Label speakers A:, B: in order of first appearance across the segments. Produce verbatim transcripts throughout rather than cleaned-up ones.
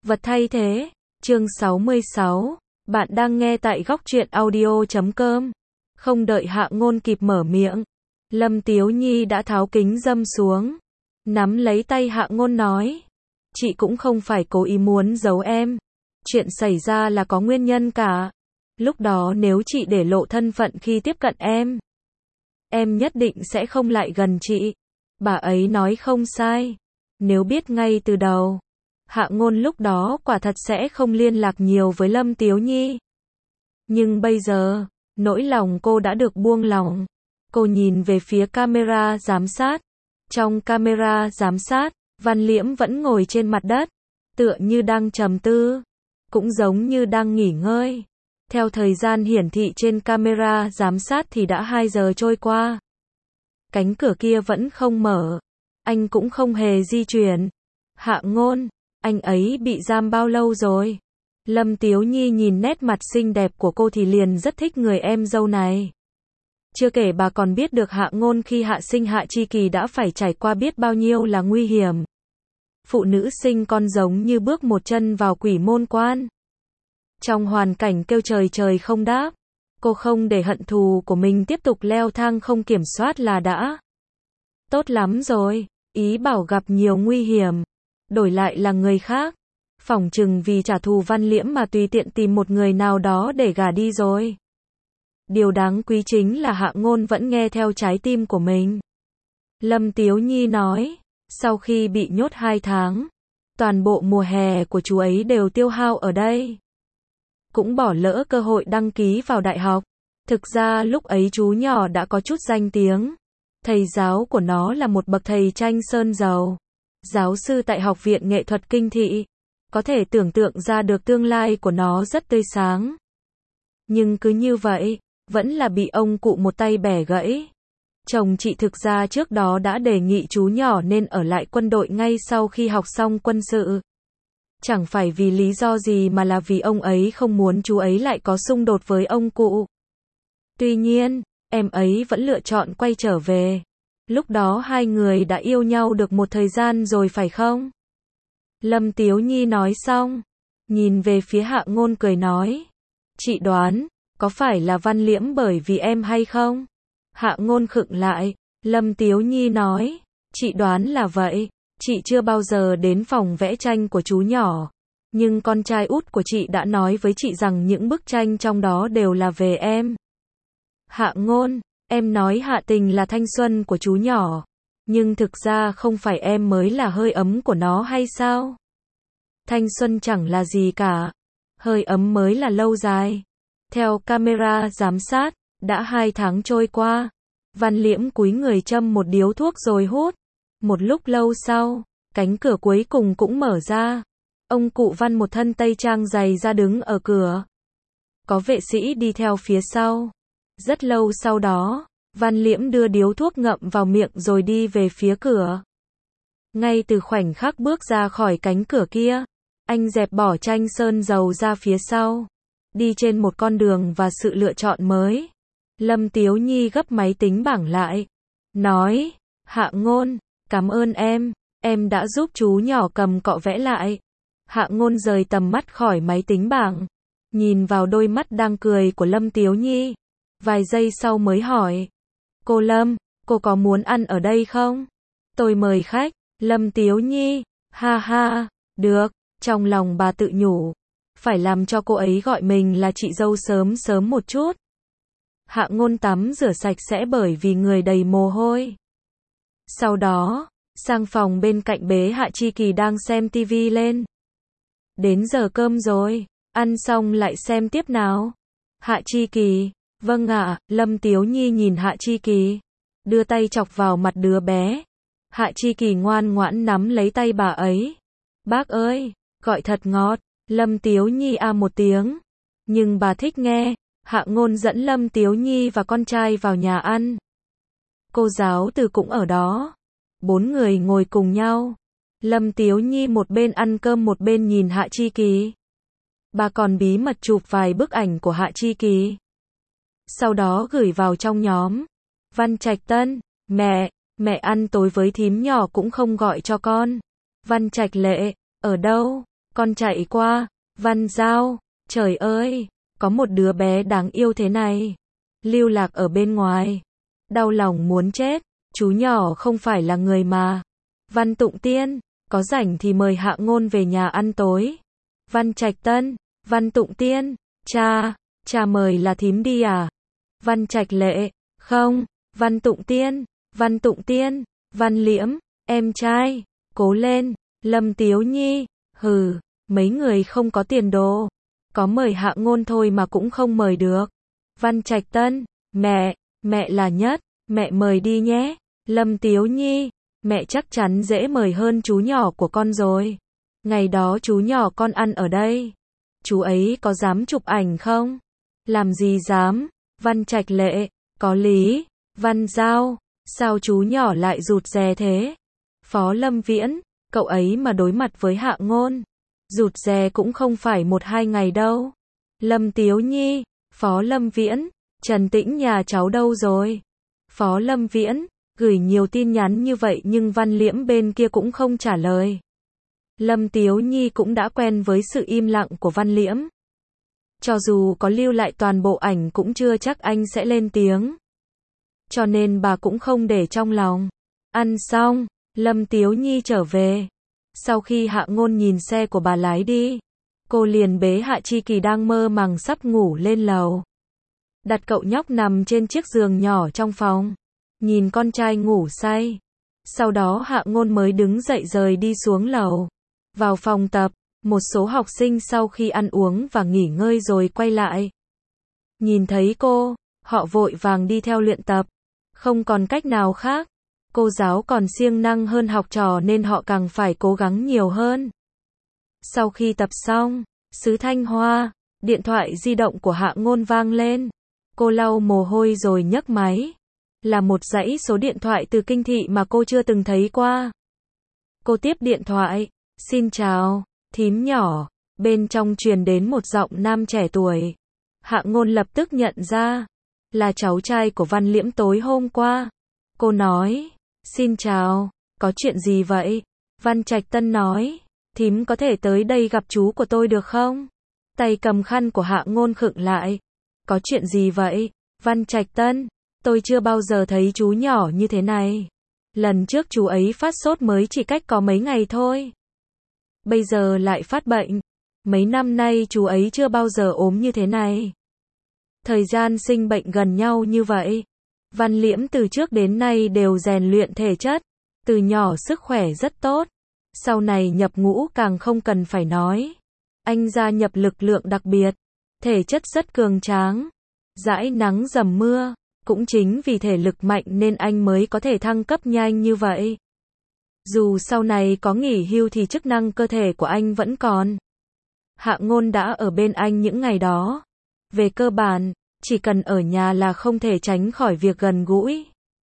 A: Vật thay thế. Chương sáu mươi sáu. Bạn đang nghe tại góc truyện audio chấm com. Không đợi Hạ Ngôn kịp mở miệng, Lâm Tiếu Nhi đã tháo kính dâm xuống, nắm lấy tay Hạ Ngôn nói: "Chị cũng không phải cố ý muốn giấu em. Chuyện xảy ra là có nguyên nhân cả. Lúc đó nếu chị để lộ thân phận khi tiếp cận em, em nhất định sẽ không lại gần chị." Bà ấy nói không sai. Nếu biết ngay từ đầu, Hạ Ngôn lúc đó quả thật sẽ không liên lạc nhiều với Lâm Tiếu Nhi. Nhưng bây giờ, nỗi lòng cô đã được buông lỏng. Cô nhìn về phía camera giám sát. Trong camera giám sát, Văn Liễm vẫn ngồi trên mặt đất, tựa như đang trầm tư, cũng giống như đang nghỉ ngơi. Theo thời gian hiển thị trên camera giám sát thì đã hai giờ trôi qua. Cánh cửa kia vẫn không mở, anh cũng không hề di chuyển. "Hạ Ngôn, anh ấy bị giam bao lâu rồi?" Lâm Tiếu Nhi nhìn nét mặt xinh đẹp của cô thì liền rất thích người em dâu này. Chưa kể bà còn biết được Hạ Ngôn khi hạ sinh Hạ Chi Kỳ đã phải trải qua biết bao nhiêu là nguy hiểm. Phụ nữ sinh con giống như bước một chân vào quỷ môn quan. Trong hoàn cảnh kêu trời trời không đáp, cô không để hận thù của mình tiếp tục leo thang không kiểm soát là đã tốt lắm rồi. Ý bảo gặp nhiều nguy hiểm, đổi lại là người khác, phỏng chừng vì trả thù Văn Liễm mà tùy tiện tìm một người nào đó để gả đi rồi. Điều đáng quý chính là Hạ Ngôn vẫn nghe theo trái tim của mình. Lâm Tiếu Nhi nói, sau khi bị nhốt hai tháng, toàn bộ mùa hè của chú ấy đều tiêu hao ở đây. Cũng bỏ lỡ cơ hội đăng ký vào đại học. Thực ra lúc ấy chú nhỏ đã có chút danh tiếng. Thầy giáo của nó là một bậc thầy tranh sơn dầu, giáo sư tại Học viện Nghệ thuật Kinh Thị. Có thể tưởng tượng ra được tương lai của nó rất tươi sáng. Nhưng cứ như vậy, vẫn là bị ông cụ một tay bẻ gãy. Chồng chị thực ra trước đó đã đề nghị chú nhỏ nên ở lại quân đội ngay sau khi học xong quân sự. Chẳng phải vì lý do gì mà là vì ông ấy không muốn chú ấy lại có xung đột với ông cụ. Tuy nhiên, em ấy vẫn lựa chọn quay trở về. Lúc đó hai người đã yêu nhau được một thời gian rồi phải không? Lâm Tiếu Nhi nói xong, nhìn về phía Hạ Ngôn cười nói: "Chị đoán, có phải là Văn Liễm bởi vì em hay không?" Hạ Ngôn khựng lại, Lâm Tiếu Nhi nói: "Chị đoán là vậy. Chị chưa bao giờ đến phòng vẽ tranh của chú nhỏ. Nhưng con trai út của chị đã nói với chị rằng những bức tranh trong đó đều là về em." "Hạ Ngôn, em nói Hạ Tình là thanh xuân của chú nhỏ. Nhưng thực ra không phải em mới là hơi ấm của nó hay sao? Thanh xuân chẳng là gì cả. Hơi ấm mới là lâu dài." Theo camera giám sát, đã hai tháng trôi qua. Văn Liễm cúi người châm một điếu thuốc rồi hút. Một lúc lâu sau, cánh cửa cuối cùng cũng mở ra. Ông cụ Văn một thân tây trang dày ra đứng ở cửa. Có vệ sĩ đi theo phía sau. Rất lâu sau đó, Văn Liễm đưa điếu thuốc ngậm vào miệng rồi đi về phía cửa. Ngay từ khoảnh khắc bước ra khỏi cánh cửa kia, anh dẹp bỏ tranh sơn dầu ra phía sau, đi trên một con đường và sự lựa chọn mới. Lâm Tiếu Nhi gấp máy tính bảng lại, nói: "Hạ Ngôn, cảm ơn em, em đã giúp chú nhỏ cầm cọ vẽ lại." Hạ Ngôn rời tầm mắt khỏi máy tính bảng, nhìn vào đôi mắt đang cười của Lâm Tiếu Nhi. Vài giây sau mới hỏi: "Cô Lâm, cô có muốn ăn ở đây không? Tôi mời khách." Lâm Tiếu Nhi: "Ha ha, được." Trong lòng bà tự nhủ, phải làm cho cô ấy gọi mình là chị dâu sớm sớm một chút. Hạ Ngôn tắm rửa sạch sẽ bởi vì người đầy mồ hôi. Sau đó, sang phòng bên cạnh bế Hạ Chi Kỳ đang xem tivi lên. "Đến giờ cơm rồi, ăn xong lại xem tiếp nào." Hạ Chi Kỳ: "Vâng ạ." Lâm Tiếu Nhi nhìn Hạ Chi Kỳ, đưa tay chọc vào mặt đứa bé. Hạ Chi Kỳ ngoan ngoãn nắm lấy tay bà ấy. "Bác ơi, gọi thật ngọt." Lâm Tiếu Nhi a một tiếng. Nhưng bà thích nghe. Hạ Ngôn dẫn Lâm Tiếu Nhi và con trai vào nhà ăn. Cô giáo Từ cũng ở đó. Bốn người ngồi cùng nhau. Lâm Tiếu Nhi một bên ăn cơm một bên nhìn Hạ Chi Kỳ. Bà còn bí mật chụp vài bức ảnh của Hạ Chi Kỳ. Sau đó gửi vào trong nhóm. Văn Trạch Tân: "Mẹ, mẹ ăn tối với thím nhỏ cũng không gọi cho con." Văn Trạch Lệ: "Ở đâu? Con chạy qua, Văn Giao, trời ơi, có một đứa bé đáng yêu thế này. Lưu lạc ở bên ngoài. Đau lòng muốn chết, chú nhỏ không phải là người mà. Văn Tụng Tiên, có rảnh thì mời Hạ Ngôn về nhà ăn tối. Văn Trạch Tân, Văn Tụng Tiên, cha, cha mời là thím đi à? Văn Trạch Lệ, không, Văn Tụng Tiên, Văn Tụng Tiên, Văn Liễm, em trai, cố lên, Lâm Tiếu Nhi, hừ, mấy người không có tiền đồ. Có mời Hạ Ngôn thôi mà cũng không mời được. Văn Trạch Tân, mẹ, mẹ là nhất, mẹ mời đi nhé. Lâm Tiếu Nhi, mẹ chắc chắn dễ mời hơn chú nhỏ của con rồi. Ngày đó chú nhỏ con ăn ở đây. Chú ấy có dám chụp ảnh không? Làm gì dám? Văn Trạch Lệ, có lý. Văn Giao, sao chú nhỏ lại rụt rè thế? Phó Lâm Viễn, cậu ấy mà đối mặt với Hạ Ngôn. Rụt rè cũng không phải một hai ngày đâu. Lâm Tiếu Nhi, Phó Lâm Viễn, Trần Tĩnh nhà cháu đâu rồi? Phó Lâm Viễn, gửi nhiều tin nhắn như vậy nhưng Văn Liễm bên kia cũng không trả lời. Lâm Tiếu Nhi cũng đã quen với sự im lặng của Văn Liễm. Cho dù có lưu lại toàn bộ ảnh cũng chưa chắc anh sẽ lên tiếng. Cho nên bà cũng không để trong lòng. Ăn xong, Lâm Tiếu Nhi trở về. Sau khi Hạ Ngôn nhìn xe của bà lái đi, cô liền bế Hạ Chi Kỳ đang mơ màng sắp ngủ lên lầu. Đặt cậu nhóc nằm trên chiếc giường nhỏ trong phòng. Nhìn con trai ngủ say. Sau đó Hạ Ngôn mới đứng dậy rời đi xuống lầu. Vào phòng tập, một số học sinh sau khi ăn uống và nghỉ ngơi rồi quay lại. Nhìn thấy cô, họ vội vàng đi theo luyện tập. Không còn cách nào khác. Cô giáo còn siêng năng hơn học trò nên họ càng phải cố gắng nhiều hơn. Sau khi tập xong, Sứ Thanh Hoa, điện thoại di động của Hạ Ngôn vang lên. Cô lau mồ hôi rồi nhấc máy. Là một dãy số điện thoại từ Kinh Thị mà cô chưa từng thấy qua. Cô tiếp điện thoại. Xin chào, thím nhỏ. Bên trong truyền đến một giọng nam trẻ tuổi. Hạ Ngôn lập tức nhận ra. Là cháu trai của Văn Liễm tối hôm qua. Cô nói. Xin chào, có chuyện gì vậy? Văn Trạch Tân nói. Thím có thể tới đây gặp chú của tôi được không? Tay cầm khăn của Hạ Ngôn khựng lại. Có chuyện gì vậy? Văn Trạch Tân. Tôi chưa bao giờ thấy chú nhỏ như thế này. Lần trước chú ấy phát sốt mới chỉ cách có mấy ngày thôi. Bây giờ lại phát bệnh. Mấy năm nay chú ấy chưa bao giờ ốm như thế này. Thời gian sinh bệnh gần nhau như vậy. Văn Liễm từ trước đến nay đều rèn luyện thể chất. Từ nhỏ sức khỏe rất tốt. Sau này nhập ngũ càng không cần phải nói. Anh gia nhập lực lượng đặc biệt. Thể chất rất cường tráng. Dãi nắng dầm mưa. Cũng chính vì thể lực mạnh nên anh mới có thể thăng cấp nhanh như vậy. Dù sau này có nghỉ hưu thì chức năng cơ thể của anh vẫn còn. Hạ Ngôn đã ở bên anh những ngày đó. Về cơ bản, chỉ cần ở nhà là không thể tránh khỏi việc gần gũi.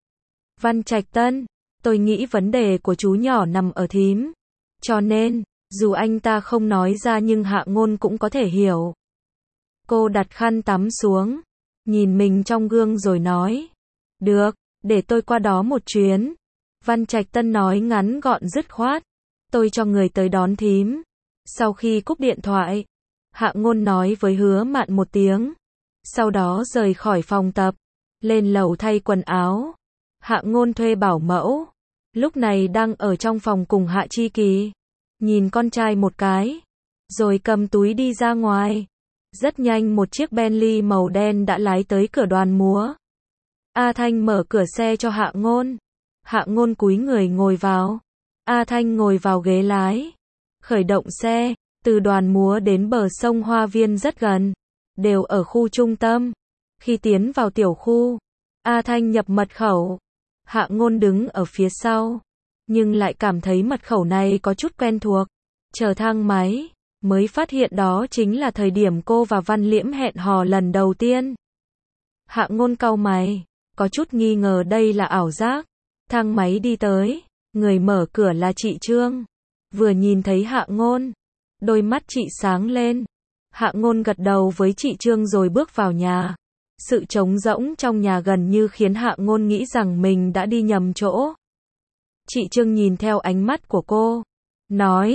A: Văn Trạch Tân, tôi nghĩ vấn đề của chú nhỏ nằm ở thím. Cho nên, dù anh ta không nói ra nhưng Hạ Ngôn cũng có thể hiểu. Cô đặt khăn tắm xuống. Nhìn mình trong gương rồi nói. Được, để tôi qua đó một chuyến. Văn Trạch Tân nói ngắn gọn dứt khoát. Tôi cho người tới đón thím. Sau khi cúp điện thoại, Hạ Ngôn nói với Hứa Mạn một tiếng. Sau đó rời khỏi phòng tập. Lên lầu thay quần áo. Hạ Ngôn thuê bảo mẫu. Lúc này đang ở trong phòng cùng Hạ Chi Kỳ. Nhìn con trai một cái. Rồi cầm túi đi ra ngoài. Rất nhanh một chiếc Bentley màu đen đã lái tới cửa đoàn múa. A Thanh mở cửa xe cho Hạ Ngôn. Hạ Ngôn cúi người ngồi vào. A Thanh ngồi vào ghế lái. Khởi động xe. Từ đoàn múa đến bờ sông Hoa Viên rất gần. Đều ở khu trung tâm. Khi tiến vào tiểu khu, A Thanh nhập mật khẩu. Hạ Ngôn đứng ở phía sau. Nhưng lại cảm thấy mật khẩu này có chút quen thuộc. Chờ thang máy. Mới phát hiện đó chính là thời điểm cô và Văn Liễm hẹn hò lần đầu tiên. Hạ Ngôn cau mày, có chút nghi ngờ đây là ảo giác. Thang máy đi tới, người mở cửa là chị Trương. Vừa nhìn thấy Hạ Ngôn, đôi mắt chị sáng lên. Hạ Ngôn gật đầu với chị Trương rồi bước vào nhà. Sự trống rỗng trong nhà gần như khiến Hạ Ngôn nghĩ rằng mình đã đi nhầm chỗ. Chị Trương nhìn theo ánh mắt của cô, nói,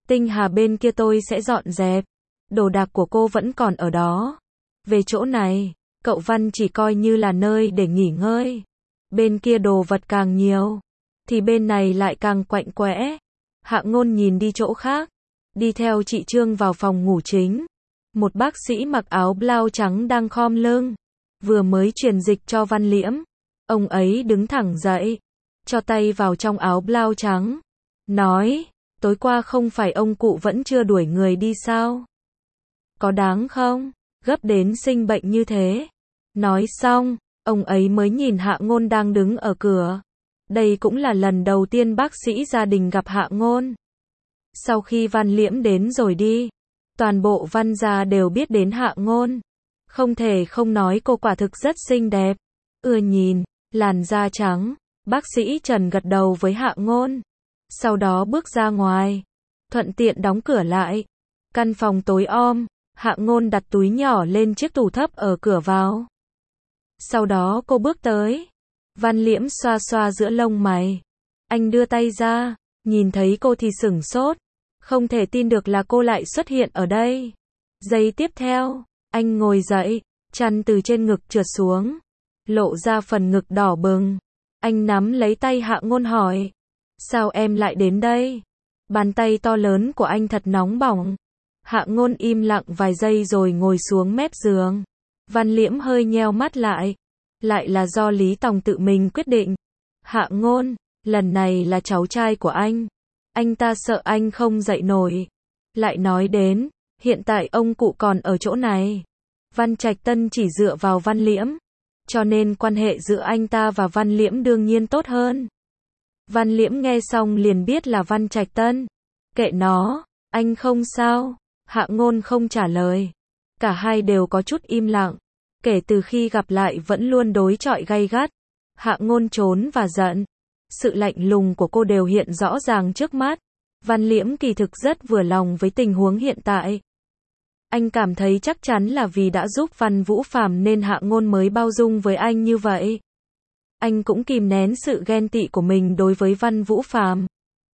A: Tinh Hà bên kia tôi sẽ dọn dẹp. Đồ đạc của cô vẫn còn ở đó. Về chỗ này, cậu Văn chỉ coi như là nơi để nghỉ ngơi. Bên kia đồ vật càng nhiều, thì bên này lại càng quạnh quẽ. Hạ Ngôn nhìn đi chỗ khác, đi theo chị Trương vào phòng ngủ chính. Một bác sĩ mặc áo blau trắng đang khom lưng, vừa mới truyền dịch cho Văn Liễm. Ông ấy đứng thẳng dậy, cho tay vào trong áo blau trắng, nói, tối qua không phải ông cụ vẫn chưa đuổi người đi sao? Có đáng không? Gấp đến sinh bệnh như thế. Nói xong, ông ấy mới nhìn Hạ Ngôn đang đứng ở cửa. Đây cũng là lần đầu tiên bác sĩ gia đình gặp Hạ Ngôn. Sau khi Văn Liễm đến rồi đi, toàn bộ Văn gia đều biết đến Hạ Ngôn. Không thể không nói cô quả thực rất xinh đẹp. Ưa nhìn, làn da trắng. Bác sĩ Trần gật đầu với Hạ Ngôn. Sau đó bước ra ngoài, thuận tiện đóng cửa lại. Căn phòng tối om, Hạ Ngôn đặt túi nhỏ lên chiếc tủ thấp ở cửa vào. Sau đó cô bước tới. Văn Liễm xoa xoa giữa lông mày. Anh đưa tay ra, nhìn thấy cô thì sửng sốt. Không thể tin được là cô lại xuất hiện ở đây. Giây tiếp theo, anh ngồi dậy, chăn từ trên ngực trượt xuống, lộ ra phần ngực đỏ bừng. Anh nắm lấy tay Hạ Ngôn hỏi, sao em lại đến đây? Bàn tay to lớn của anh thật nóng bỏng. Hạ Ngôn im lặng vài giây rồi ngồi xuống mép giường. Văn Liễm hơi nheo mắt lại. Lại là do Lý Tòng tự mình quyết định. Hạ Ngôn, lần này là cháu trai của anh. Anh ta sợ anh không dậy nổi. Lại nói đến, hiện tại ông cụ còn ở chỗ này. Văn Trạch Tân chỉ dựa vào Văn Liễm, cho nên quan hệ giữa anh ta và Văn Liễm đương nhiên tốt hơn. Văn Liễm nghe xong liền biết là Văn Trạch Tân. Kệ nó, anh không sao. Hạ Ngôn không trả lời. Cả hai đều có chút im lặng. Kể từ khi gặp lại vẫn luôn đối chọi gay gắt. Hạ Ngôn trốn và giận. Sự lạnh lùng của cô đều hiện rõ ràng trước mắt. Văn Liễm kỳ thực rất vừa lòng với tình huống hiện tại. Anh cảm thấy chắc chắn là vì đã giúp Văn Vũ Phàm nên Hạ Ngôn mới bao dung với anh như vậy. Anh cũng kìm nén sự ghen tị của mình đối với Văn Vũ Phàm.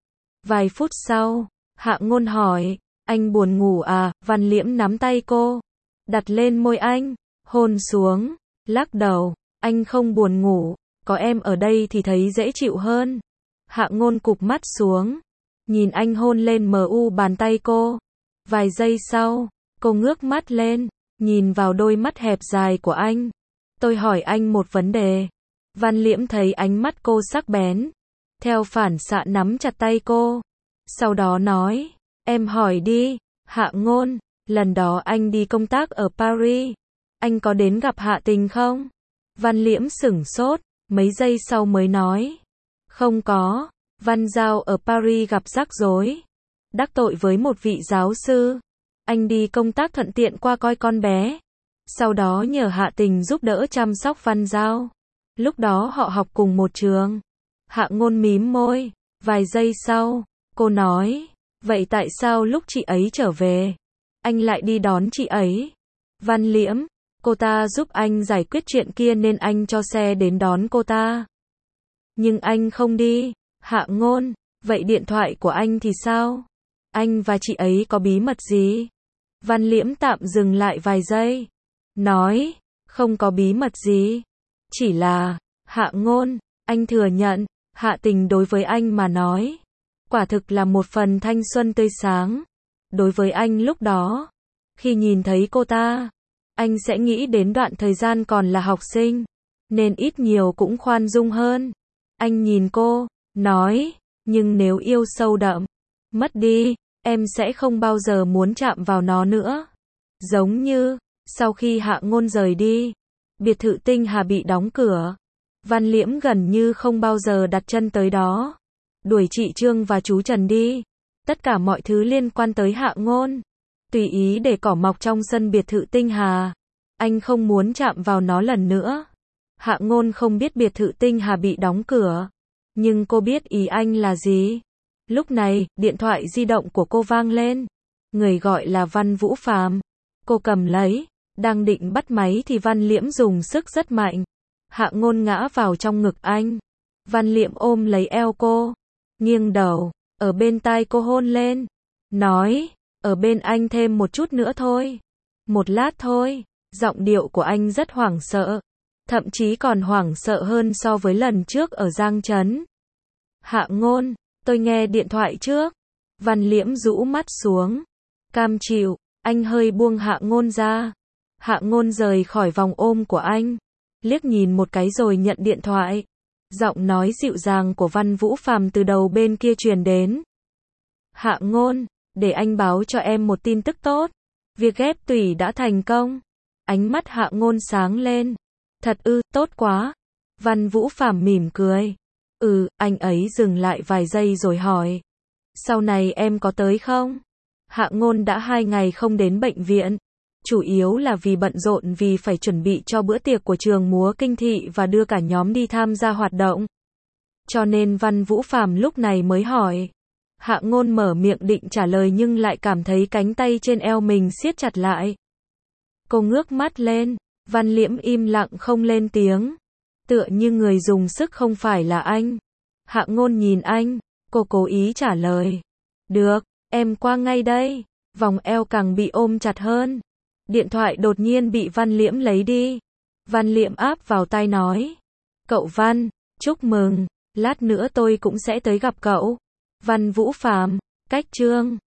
A: Vài phút sau, Hạ Ngôn hỏi, anh buồn ngủ à? Văn Liễm nắm tay cô, đặt lên môi anh, hôn xuống, lắc đầu, anh không buồn ngủ, có em ở đây thì thấy dễ chịu hơn. Hạ Ngôn cụp mắt xuống, nhìn anh hôn lên mờ u bàn tay cô. Vài giây sau, cô ngước mắt lên, nhìn vào đôi mắt hẹp dài của anh. Tôi hỏi anh một vấn đề. Văn Liễm thấy ánh mắt cô sắc bén, theo phản xạ nắm chặt tay cô. Sau đó nói, em hỏi đi. Hạ Ngôn, lần đó anh đi công tác ở Paris, anh có đến gặp Hạ Tình không? Văn Liễm sửng sốt, mấy giây sau mới nói, không có. Văn Giao ở Paris gặp rắc rối, đắc tội với một vị giáo sư. Anh đi công tác thuận tiện qua coi con bé, sau đó nhờ Hạ Tình giúp đỡ chăm sóc Văn Giao. Lúc đó họ học cùng một trường. Hạ Ngôn mím môi. Vài giây sau, cô nói, vậy tại sao lúc chị ấy trở về, anh lại đi đón chị ấy? Văn Liễm, cô ta giúp anh giải quyết chuyện kia nên anh cho xe đến đón cô ta. Nhưng anh không đi. Hạ Ngôn, vậy điện thoại của anh thì sao? Anh và chị ấy có bí mật gì? Văn Liễm tạm dừng lại vài giây, nói, không có bí mật gì. Chỉ là, Hạ Ngôn, anh thừa nhận, Hạ Tình đối với anh mà nói, quả thực là một phần thanh xuân tươi sáng. Đối với anh lúc đó, khi nhìn thấy cô ta, anh sẽ nghĩ đến đoạn thời gian còn là học sinh, nên ít nhiều cũng khoan dung hơn. Anh nhìn cô, nói, nhưng nếu yêu sâu đậm, mất đi, em sẽ không bao giờ muốn chạm vào nó nữa. Giống như, sau khi Hạ Ngôn rời đi, biệt thự Tinh Hà bị đóng cửa. Văn Liễm gần như không bao giờ đặt chân tới đó. Đuổi chị Trương và chú Trần đi. Tất cả mọi thứ liên quan tới Hạ Ngôn, tùy ý để cỏ mọc trong sân biệt thự Tinh Hà. Anh không muốn chạm vào nó lần nữa. Hạ Ngôn không biết biệt thự Tinh Hà bị đóng cửa, nhưng cô biết ý anh là gì. Lúc này, điện thoại di động của cô vang lên. Người gọi là Văn Vũ Phàm. Cô cầm lấy, đang định bắt máy thì Văn Liễm dùng sức rất mạnh. Hạ Ngôn ngã vào trong ngực anh. Văn Liễm ôm lấy eo cô, nghiêng đầu, ở bên tai cô hôn lên. nói, ở bên anh thêm một chút nữa thôi. Một lát thôi. Giọng điệu của anh rất hoảng sợ. Thậm chí còn hoảng sợ hơn so với lần trước ở Giang Trấn. Hạ Ngôn, tôi nghe điện thoại trước. Văn Liễm rũ mắt xuống. Cam chịu, anh hơi buông Hạ Ngôn ra. Hạ Ngôn rời khỏi vòng ôm của anh. Liếc nhìn một cái rồi nhận điện thoại. Giọng nói dịu dàng của Văn Vũ Phàm từ đầu bên kia truyền đến. Hạ Ngôn, để anh báo cho em một tin tức tốt. Việc ghép tủy đã thành công. Ánh mắt Hạ Ngôn sáng lên. Thật ư, tốt quá. Văn Vũ Phàm mỉm cười. Ừ, anh ấy dừng lại vài giây rồi hỏi. Sau này em có tới không? Hạ Ngôn đã hai ngày không đến bệnh viện. Chủ yếu là vì bận rộn vì phải chuẩn bị cho bữa tiệc của trường múa Kinh Thị và đưa cả nhóm đi tham gia hoạt động. Cho nên Văn Vũ Phàm lúc này mới hỏi. Hạ Ngôn mở miệng định trả lời nhưng lại cảm thấy cánh tay trên eo mình siết chặt lại. Cô ngước mắt lên. Văn Liễm im lặng không lên tiếng. Tựa như người dùng sức không phải là anh. Hạ Ngôn nhìn anh. Cô cố ý trả lời. Được, em qua ngay đây. Vòng eo càng bị ôm chặt hơn. Điện thoại đột nhiên bị Văn Liễm lấy đi. Văn Liễm áp vào tai nói. Cậu Văn, chúc mừng. Lát nữa tôi cũng sẽ tới gặp cậu. Văn Vũ Phàm, cách chương.